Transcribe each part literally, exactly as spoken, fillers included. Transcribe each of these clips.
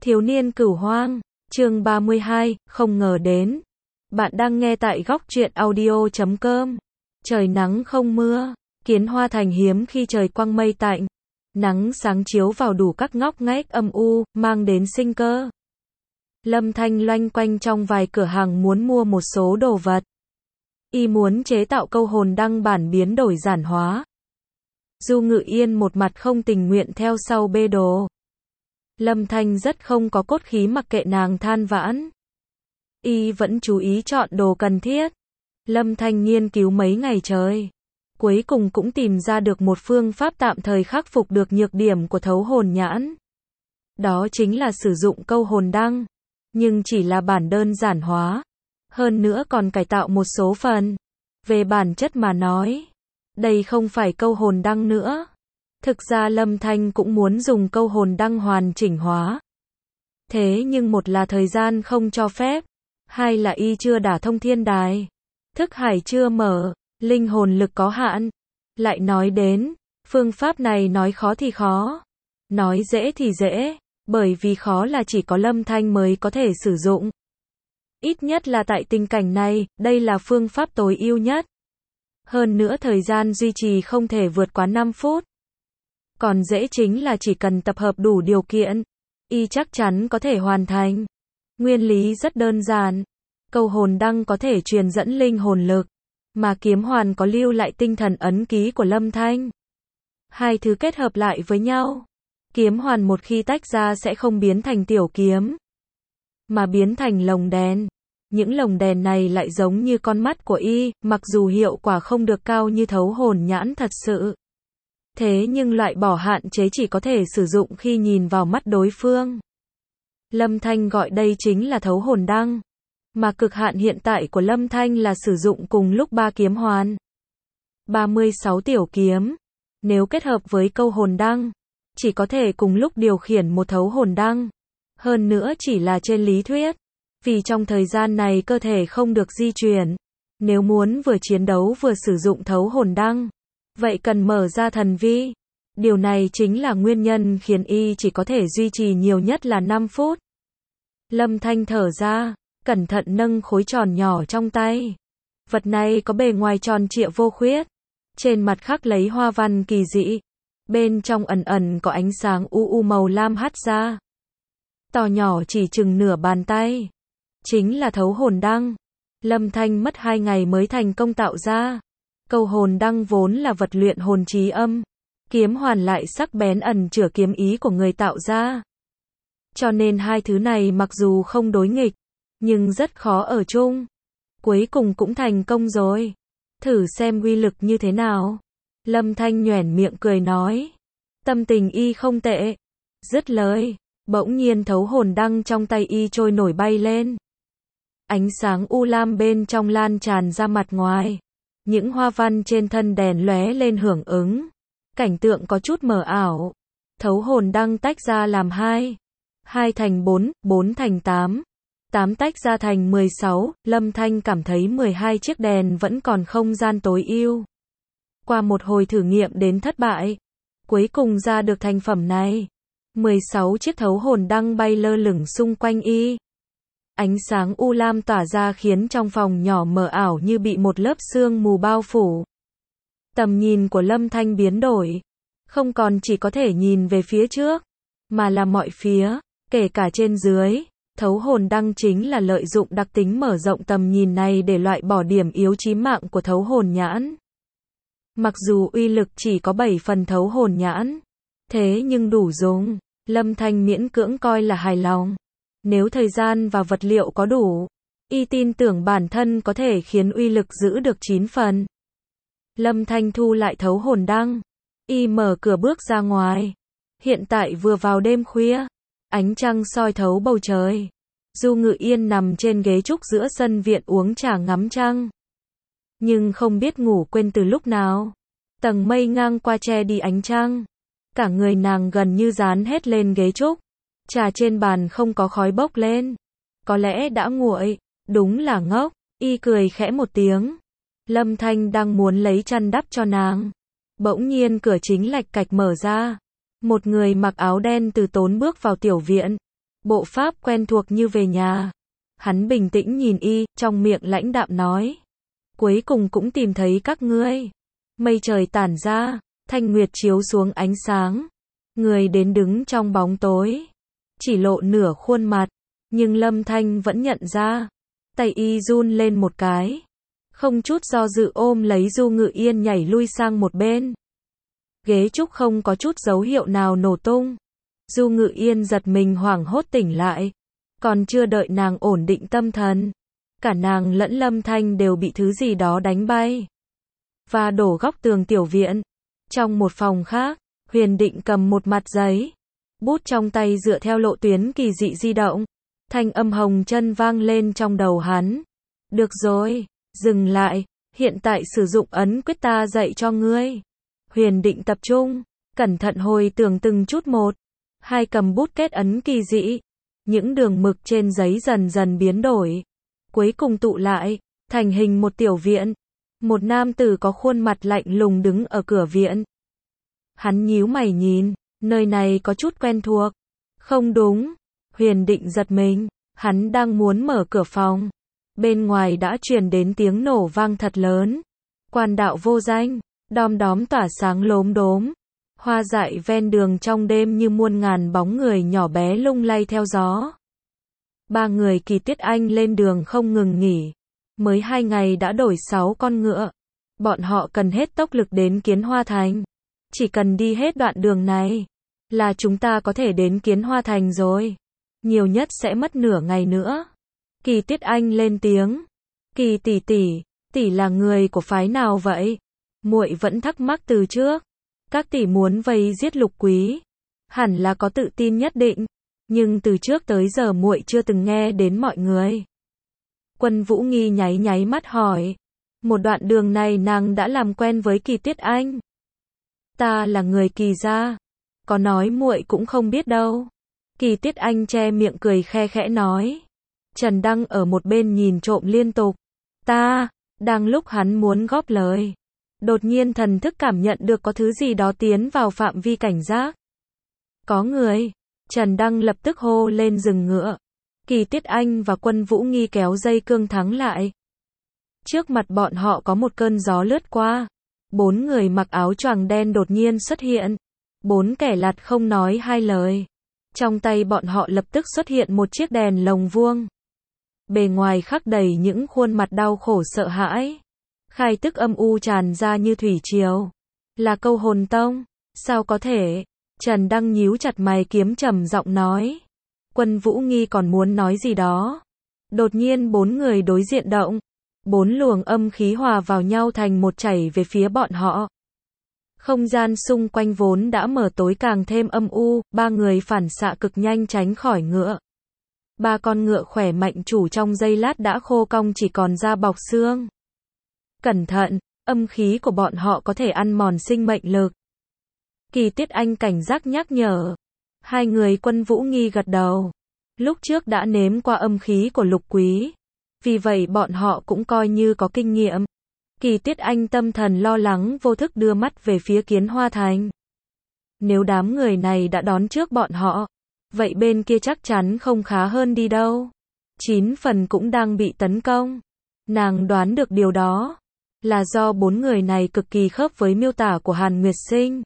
Thiếu niên cửu hoang, chương ba mươi hai, không ngờ đến. Bạn đang nghe tại góc truyện audio chấm com. Trời nắng không mưa, kiến hoa thành hiếm khi trời quang mây tạnh. Nắng sáng chiếu vào đủ các ngóc ngách âm u, mang đến sinh cơ. Lâm Thanh loanh quanh trong vài cửa hàng muốn mua một số đồ vật. Y muốn chế tạo câu hồn đăng bản biến đổi giản hóa. Du Ngự Yên một mặt không tình nguyện theo sau bê đồ. Lâm Thanh rất không có cốt khí mặc kệ nàng than vãn. Y vẫn chú ý chọn đồ cần thiết. Lâm Thanh nghiên cứu mấy ngày trời. Cuối cùng cũng tìm ra được một phương pháp tạm thời khắc phục được nhược điểm của thấu hồn nhãn. Đó chính là sử dụng câu hồn đăng. Nhưng chỉ là bản đơn giản hóa. Hơn nữa còn cải tạo một số phần. Về bản chất mà nói, đây không phải câu hồn đăng nữa. Thực ra Lâm Thanh cũng muốn dùng câu hồn đăng hoàn chỉnh hóa. Thế nhưng một là thời gian không cho phép, hai là y chưa đả thông thiên đài. Thức hải chưa mở, linh hồn lực có hạn. Lại nói đến, phương pháp này nói khó thì khó, nói dễ thì dễ, bởi vì khó là chỉ có Lâm Thanh mới có thể sử dụng. Ít nhất là tại tình cảnh này, đây là phương pháp tối ưu nhất. Hơn nữa thời gian duy trì không thể vượt quá năm phút. Còn dễ chính là chỉ cần tập hợp đủ điều kiện, y chắc chắn có thể hoàn thành. Nguyên lý rất đơn giản. Câu hồn đăng có thể truyền dẫn linh hồn lực, mà kiếm hoàn có lưu lại tinh thần ấn ký của Lâm Thanh. Hai thứ kết hợp lại với nhau. Kiếm hoàn một khi tách ra sẽ không biến thành tiểu kiếm, mà biến thành lồng đèn. Những lồng đèn này lại giống như con mắt của y, mặc dù hiệu quả không được cao như thấu hồn nhãn thật sự. Thế nhưng loại bỏ hạn chế chỉ có thể sử dụng khi nhìn vào mắt đối phương. Lâm Thanh gọi đây chính là thấu hồn đăng. Mà cực hạn hiện tại của Lâm Thanh là sử dụng cùng lúc ba kiếm hoàn. ba mươi sáu tiểu kiếm. Nếu kết hợp với câu hồn đăng, chỉ có thể cùng lúc điều khiển một thấu hồn đăng. Hơn nữa chỉ là trên lý thuyết. Vì trong thời gian này cơ thể không được di chuyển. Nếu muốn vừa chiến đấu vừa sử dụng thấu hồn đăng, vậy cần mở ra thần vi. Điều này chính là nguyên nhân khiến y chỉ có thể duy trì nhiều nhất là năm phút. Lâm Thanh thở ra, cẩn thận nâng khối tròn nhỏ trong tay. Vật này có bề ngoài tròn trịa vô khuyết. Trên mặt khắc lấy hoa văn kỳ dị. Bên trong ẩn ẩn có ánh sáng u u màu lam hắt ra. To nhỏ chỉ chừng nửa bàn tay. Chính là thấu hồn đăng. Lâm Thanh mất hai ngày mới thành công tạo ra. Câu hồn đăng vốn là vật luyện hồn trí âm. Kiếm hoàn lại sắc bén ẩn chứa kiếm ý của người tạo ra. Cho nên hai thứ này mặc dù không đối nghịch, nhưng rất khó ở chung. Cuối cùng cũng thành công rồi. Thử xem uy lực như thế nào. Lâm Thanh nhoẻn miệng cười nói. Tâm tình y không tệ. Dứt lời, bỗng nhiên thấu hồn đăng trong tay y trôi nổi bay lên. Ánh sáng u lam bên trong lan tràn ra mặt ngoài. Những hoa văn trên thân đèn lóe lên hưởng ứng. Cảnh tượng có chút mờ ảo. Thấu hồn đăng tách ra làm hai. Hai thành bốn, bốn thành tám. Tám tách ra thành mười sáu. Lâm Thanh cảm thấy mười hai chiếc đèn vẫn còn không gian tối ưu. Qua một hồi thử nghiệm đến thất bại, cuối cùng ra được thành phẩm này. mười sáu chiếc thấu hồn đăng bay lơ lửng xung quanh y. Ánh sáng u lam tỏa ra khiến trong phòng nhỏ mờ ảo như bị một lớp sương mù bao phủ. Tầm nhìn của Lâm Thanh biến đổi. Không còn chỉ có thể nhìn về phía trước, mà là mọi phía, kể cả trên dưới. Thấu hồn đăng chính là lợi dụng đặc tính mở rộng tầm nhìn này để loại bỏ điểm yếu chí mạng của thấu hồn nhãn. Mặc dù uy lực chỉ có bảy phần thấu hồn nhãn, thế nhưng đủ dùng. Lâm Thanh miễn cưỡng coi là hài lòng. Nếu thời gian và vật liệu có đủ, y tin tưởng bản thân có thể khiến uy lực giữ được chín phần. Lâm Thanh thu lại thấu hồn đăng. Y mở cửa bước ra ngoài. Hiện tại vừa vào đêm khuya. Ánh trăng soi thấu bầu trời. Du Ngự Yên nằm trên ghế trúc giữa sân viện uống trà ngắm trăng. Nhưng không biết ngủ quên từ lúc nào. Tầng mây ngang qua che đi ánh trăng. Cả người nàng gần như dán hết lên ghế trúc. Trà trên bàn không có khói bốc lên. Có lẽ đã nguội. Đúng là ngốc. Y cười khẽ một tiếng. Lâm Thanh đang muốn lấy chăn đắp cho nàng. Bỗng nhiên cửa chính lạch cạch mở ra. Một người mặc áo đen từ tốn bước vào tiểu viện. bộ pháp quen thuộc như về nhà. Hắn bình tĩnh nhìn y, trong miệng lãnh đạm nói. Cuối cùng cũng tìm thấy các ngươi. Mây trời tản ra, thanh nguyệt chiếu xuống ánh sáng. Người đến đứng trong bóng tối. Chỉ lộ nửa khuôn mặt, nhưng Lâm Thanh vẫn nhận ra. Tay y run lên một cái. Không chút do dự ôm lấy Du Ngự Yên nhảy lui sang một bên. Ghế trúc không có chút dấu hiệu nào nổ tung. Du Ngự Yên giật mình hoảng hốt tỉnh lại. Còn chưa đợi nàng ổn định tâm thần. Cả nàng lẫn Lâm Thanh đều bị thứ gì đó đánh bay. Và đổ góc tường tiểu viện. Trong một phòng khác, Huyền Định cầm một mặt giấy. Bút trong tay dựa theo lộ tuyến kỳ dị di động. Thanh âm hồng chân vang lên trong đầu hắn. Được rồi, dừng lại, hiện tại sử dụng ấn quyết ta dạy cho ngươi. Huyền Định tập trung, cẩn thận hồi tưởng từng chút một. Hai cầm bút kết ấn kỳ dị. Những đường mực trên giấy dần dần biến đổi. Cuối cùng tụ lại, thành hình một tiểu viện. Một nam tử có khuôn mặt lạnh lùng đứng ở cửa viện. Hắn nhíu mày nhìn, nơi này có chút quen thuộc. Không đúng, Huyền Định giật mình, hắn đang muốn mở cửa phòng. Bên ngoài đã truyền đến tiếng nổ vang thật lớn. Quan đạo vô danh, đom đóm tỏa sáng lốm đốm. Hoa dại ven đường trong đêm như muôn ngàn bóng người nhỏ bé lung lay theo gió. Ba người Kỳ Tuyết Anh lên đường không ngừng nghỉ. Mới hai ngày đã đổi sáu con ngựa. Bọn họ cần hết tốc lực đến Kiến Hoa Thành. Chỉ cần đi hết đoạn đường này, là chúng ta có thể đến Kiến Hoa Thành rồi. Nhiều nhất sẽ mất nửa ngày nữa. Kỳ Tuyết Anh lên tiếng. Kỳ tỷ tỷ, tỷ là người của phái nào vậy? Muội vẫn thắc mắc từ trước. Các tỷ muốn vây giết Lục Quý, hẳn là có tự tin nhất định, nhưng từ trước tới giờ muội chưa từng nghe đến mọi người. Quân Vũ Nghi nháy nháy mắt hỏi. Một đoạn đường này nàng đã làm quen với Kỳ Tuyết Anh. Ta là người Kỳ gia, có nói muội cũng không biết đâu. Kỳ Tuyết Anh che miệng cười khe khẽ nói. Trần Đăng ở một bên nhìn trộm liên tục. Ta, đang lúc hắn muốn góp lời. Đột nhiên thần thức cảm nhận được có thứ gì đó tiến vào phạm vi cảnh giác. Có người. Trần Đăng lập tức hô lên dừng ngựa. Kỳ Tuyết Anh và Quân Vũ Nghi kéo dây cương thắng lại. Trước mặt bọn họ có một cơn gió lướt qua. Bốn người mặc áo choàng đen đột nhiên xuất hiện. Bốn kẻ lạt không nói hai lời. Trong tay bọn họ lập tức xuất hiện một chiếc đèn lồng vuông. Bề ngoài khắc đầy những khuôn mặt đau khổ sợ hãi. Khai tức âm u tràn ra như thủy triều. Là Câu Hồn Tông. Sao có thể? Trần Đăng nhíu chặt mày kiếm trầm giọng nói. Quân Vũ Nghi còn muốn nói gì đó. Đột nhiên bốn người đối diện động. Bốn luồng âm khí hòa vào nhau thành một chảy về phía bọn họ. Không gian xung quanh vốn đã mở tối càng thêm âm u, ba người phản xạ cực nhanh tránh khỏi ngựa. Ba con ngựa khỏe mạnh chủ trong giây lát đã khô cong chỉ còn da bọc xương. Cẩn thận, âm khí của bọn họ có thể ăn mòn sinh mệnh lực. Kỳ Tuyết Anh cảnh giác nhắc nhở. Hai người Quân Vũ Nghi gật đầu. Lúc trước đã nếm qua âm khí của Lục Quý. Vì vậy bọn họ cũng coi như có kinh nghiệm. Kỳ Tuyết Anh tâm thần lo lắng vô thức đưa mắt về phía Kiến Hoa Thành. Nếu đám người này đã đón trước bọn họ, vậy bên kia chắc chắn không khá hơn đi đâu. Chín phần cũng đang bị tấn công. Nàng đoán được điều đó là do bốn người này cực kỳ khớp với miêu tả của Hàn Nguyệt Sinh.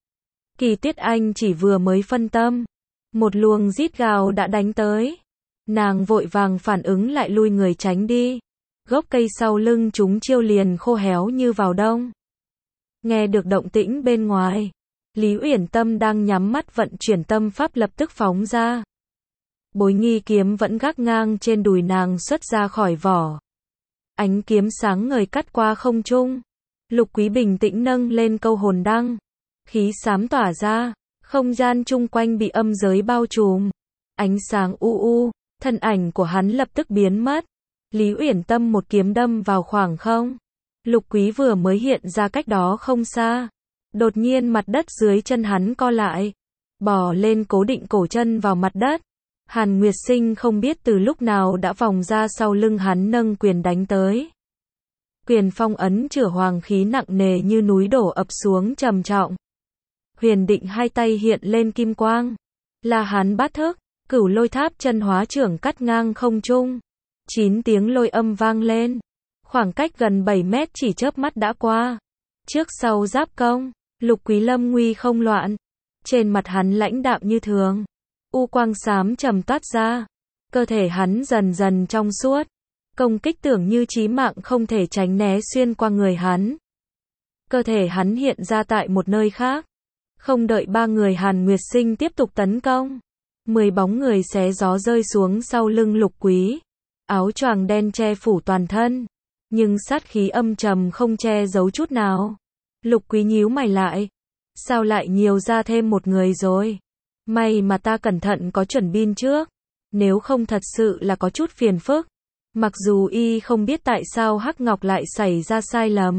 Kỳ Tuyết Anh chỉ vừa mới phân tâm, một luồng rít gào đã đánh tới. Nàng vội vàng phản ứng lại lui người tránh đi. Gốc cây sau lưng chúng chiêu liền khô héo như vào đông. Nghe được động tĩnh bên ngoài, Lý Uyển Tâm đang nhắm mắt vận chuyển tâm pháp lập tức phóng ra. Bối nghi kiếm vẫn gác ngang trên đùi nàng xuất ra khỏi vỏ. Ánh kiếm sáng ngời cắt qua không trung. Lục Quý bình tĩnh nâng lên câu hồn đăng. Khí xám tỏa ra, không gian chung quanh bị âm giới bao trùm. Ánh sáng u u, thân ảnh của hắn lập tức biến mất. Lý Uyển Tâm một kiếm đâm vào khoảng không. Lục Quý vừa mới hiện ra cách đó không xa. Đột nhiên mặt đất dưới chân hắn co lại. Bò lên cố định cổ chân vào mặt đất. Hàn Nguyệt Sinh không biết từ lúc nào đã vòng ra sau lưng hắn nâng quyền đánh tới. Quyền phong ấn chửa hoàng khí nặng nề như núi đổ ập xuống trầm trọng. Huyền Định hai tay hiện lên kim quang. Là hắn bát thức. Cửu lôi tháp chân hóa trưởng cắt ngang không trung. Chín tiếng lôi âm vang lên. Khoảng cách gần bảy mét chỉ chớp mắt đã qua. Trước sau giáp công, Lục Quý lâm nguy không loạn. Trên mặt hắn lãnh đạm như thường. U quang xám trầm toát ra. Cơ thể hắn dần dần trong suốt. Công kích tưởng như chí mạng không thể tránh né xuyên qua người hắn. Cơ thể hắn hiện ra tại một nơi khác. Không đợi ba người Hàn Nguyệt Sinh tiếp tục tấn công. Mười bóng người xé gió rơi xuống sau lưng Lục Quý. Áo choàng đen che phủ toàn thân. Nhưng sát khí âm trầm không che giấu chút nào. Lục Quý nhíu mày lại. Sao lại nhiều ra thêm một người rồi? May mà ta cẩn thận có chuẩn bị trước. Nếu không thật sự là có chút phiền phức. Mặc dù y không biết tại sao Hắc Ngọc lại xảy ra sai lầm.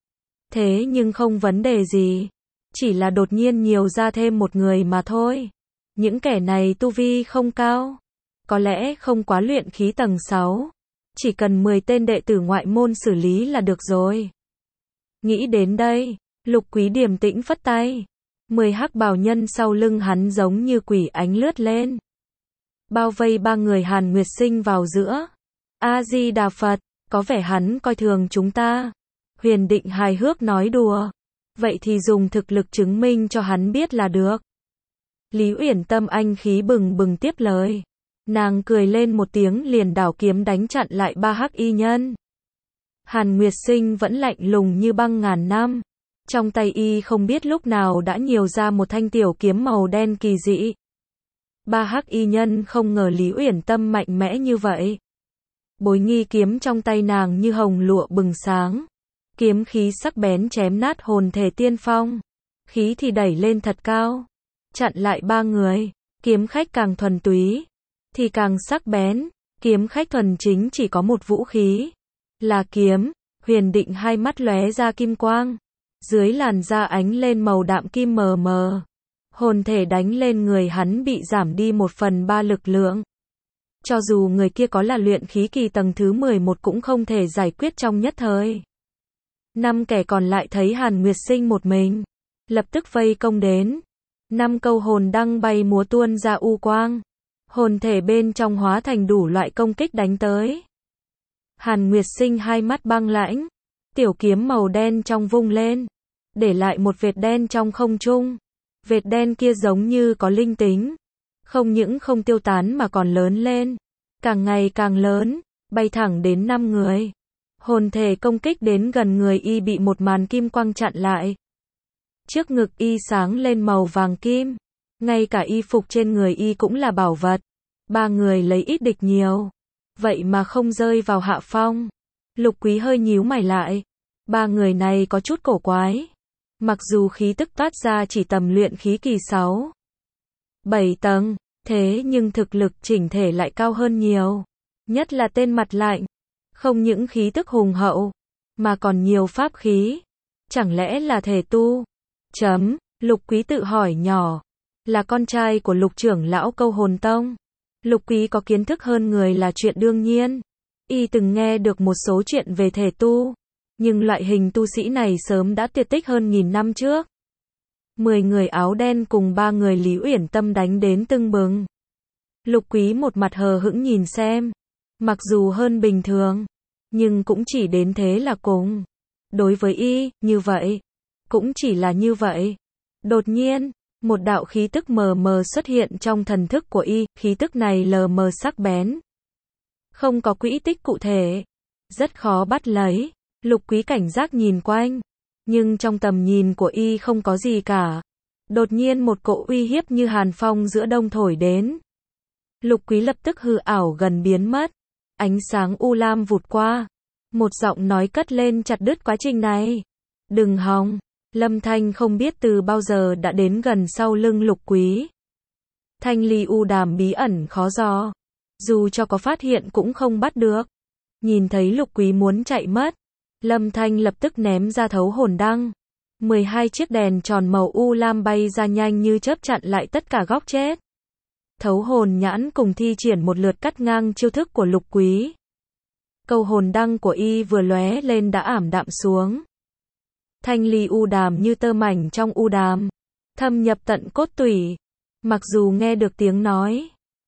Thế nhưng không vấn đề gì. Chỉ là đột nhiên nhiều ra thêm một người mà thôi. Những kẻ này tu vi không cao. Có lẽ không quá luyện khí tầng sáu. Chỉ cần mười tên đệ tử ngoại môn xử lý là được rồi. Nghĩ đến đây, Lục Quý điềm tĩnh phất tay. Mười hắc bào nhân sau lưng hắn giống như quỷ ánh lướt lên. Bao vây ba người Hàn Nguyệt Sinh vào giữa. A-di-đà Phật, có vẻ hắn coi thường chúng ta. Huyền Định hài hước nói đùa. Vậy thì dùng thực lực chứng minh cho hắn biết là được. Lý Uyển Tâm anh khí bừng bừng tiếp lời. Nàng cười lên một tiếng liền đảo kiếm đánh chặn lại ba hắc y nhân. Hàn Nguyệt Sinh vẫn lạnh lùng như băng ngàn năm. Trong tay y không biết lúc nào đã nhiều ra một thanh tiểu kiếm màu đen kỳ dị. Ba hắc y nhân không ngờ Lý Uyển Tâm mạnh mẽ như vậy. Bối nghi kiếm trong tay nàng như hồng lụa bừng sáng. Kiếm khí sắc bén chém nát hồn thể tiên phong. Khí thì đẩy lên thật cao. Chặn lại ba người. Kiếm khách càng thuần túy thì càng sắc bén. Kiếm khách thuần chính chỉ có một vũ khí. Là kiếm. Huyền Định hai mắt lóe ra kim quang. Dưới làn da ánh lên màu đạm kim mờ mờ. Hồn thể đánh lên người hắn bị giảm đi một phần ba lực lượng. Cho dù người kia có là luyện khí kỳ tầng thứ mười một cũng không thể giải quyết trong nhất thời. Năm kẻ còn lại thấy Hàn Nguyệt Sinh một mình. Lập tức vây công đến. Năm câu hồn đăng bay múa tuôn ra u quang. Hồn thể bên trong hóa thành đủ loại công kích đánh tới. Hàn Nguyệt Sinh hai mắt băng lãnh. Tiểu kiếm màu đen trong vung lên. Để lại một vệt đen trong không trung. Vệt đen kia giống như có linh tính. Không những không tiêu tán mà còn lớn lên. Càng ngày càng lớn. Bay thẳng đến năm người. Hồn thể công kích đến gần người y bị một màn kim quang chặn lại. Trước ngực y sáng lên màu vàng kim. Ngay cả y phục trên người y cũng là bảo vật. Ba người lấy ít địch nhiều. Vậy mà không rơi vào hạ phong. Lục Quý hơi nhíu mày lại. Ba người này có chút cổ quái. Mặc dù khí tức toát ra chỉ tầm luyện khí kỳ sáu, bảy tầng. Thế nhưng thực lực chỉnh thể lại cao hơn nhiều. Nhất là tên mặt lạnh. Không những khí tức hùng hậu. Mà còn nhiều pháp khí. Chẳng lẽ là thể tu? Chấm. Lục Quý tự hỏi nhỏ. Là con trai của Lục trưởng lão Câu Hồn Tông. Lục Quý có kiến thức hơn người là chuyện đương nhiên. Y từng nghe được một số chuyện về thể tu. Nhưng loại hình tu sĩ này sớm đã tuyệt tích hơn nghìn năm trước. Mười người áo đen cùng ba người Lý Uyển Tâm đánh đến tưng bừng. Lục Quý một mặt hờ hững nhìn xem. Mặc dù hơn bình thường. Nhưng cũng chỉ đến thế là cùng. Đối với y, như vậy. Cũng chỉ là như vậy. Đột nhiên, một đạo khí tức mờ mờ xuất hiện trong thần thức của y. Khí tức này lờ mờ sắc bén. Không có quỹ tích cụ thể. Rất khó bắt lấy. Lục Quý cảnh giác nhìn quanh. Nhưng trong tầm nhìn của y không có gì cả. Đột nhiên một cỗ uy hiếp như hàn phong giữa đông thổi đến. Lục Quý lập tức hư ảo gần biến mất. Ánh sáng u lam vụt qua. Một giọng nói cất lên chặt đứt quá trình này. Đừng hòng. Lâm Thanh không biết từ bao giờ đã đến gần sau lưng Lục Quý. Thanh ly u đàm bí ẩn khó dò. Dù cho có phát hiện cũng không bắt được. Nhìn thấy Lục Quý muốn chạy mất. Lâm Thanh lập tức ném ra thấu hồn đăng. mười hai chiếc đèn tròn màu u lam bay ra nhanh như chớp chặn lại tất cả góc chết. Thấu hồn nhãn cùng thi triển một lượt cắt ngang chiêu thức của Lục Quý. Câu hồn đăng của y vừa lóe lên đã ảm đạm xuống. Thanh ly u đàm như tơ mảnh trong u đàm. Thâm nhập tận cốt tủy. Mặc dù nghe được tiếng nói.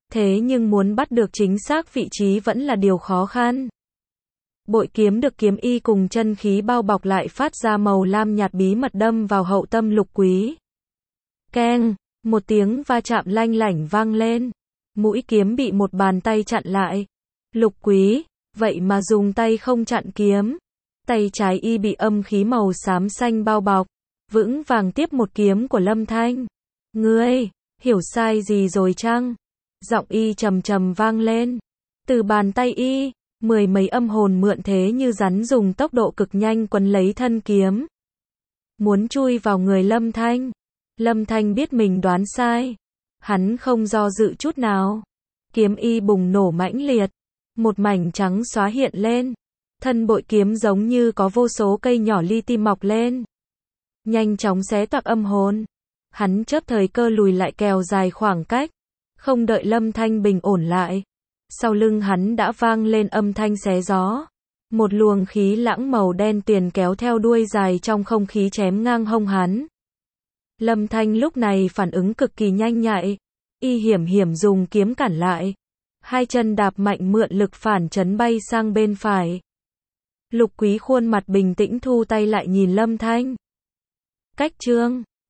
Thế nhưng muốn bắt được chính xác vị trí vẫn là điều khó khăn. Bội kiếm được kiếm y cùng chân khí bao bọc lại phát ra màu lam nhạt bí mật đâm vào hậu tâm Lục Quý. Keng, một tiếng va chạm lanh lảnh vang lên. Mũi kiếm bị một bàn tay chặn lại. Lục Quý, vậy mà dùng tay không chặn kiếm. Tay trái y bị âm khí màu xám xanh bao bọc, vững vàng tiếp một kiếm của Lâm Thanh. Ngươi, hiểu sai gì rồi chăng? Giọng y trầm trầm vang lên. Từ bàn tay y, mười mấy âm hồn mượn thế như rắn dùng tốc độ cực nhanh quấn lấy thân kiếm. Muốn chui vào người Lâm Thanh. Lâm Thanh biết mình đoán sai. Hắn không do dự chút nào. Kiếm y bùng nổ mãnh liệt. Một mảnh trắng xóa hiện lên. Thân bội kiếm giống như có vô số cây nhỏ li ti mọc lên. Nhanh chóng xé toạc âm hồn. Hắn chớp thời cơ lùi lại kéo dài khoảng cách. Không đợi Lâm Thanh bình ổn lại. Sau lưng hắn đã vang lên âm thanh xé gió. Một luồng khí lãng màu đen tuyền kéo theo đuôi dài trong không khí chém ngang hông hắn. Lâm Thanh lúc này phản ứng cực kỳ nhanh nhạy. Y hiểm hiểm dùng kiếm cản lại. Hai chân đạp mạnh mượn lực phản chấn bay sang bên phải. Lục Quý khuôn mặt bình tĩnh thu tay lại nhìn Lâm Thanh. Cách chương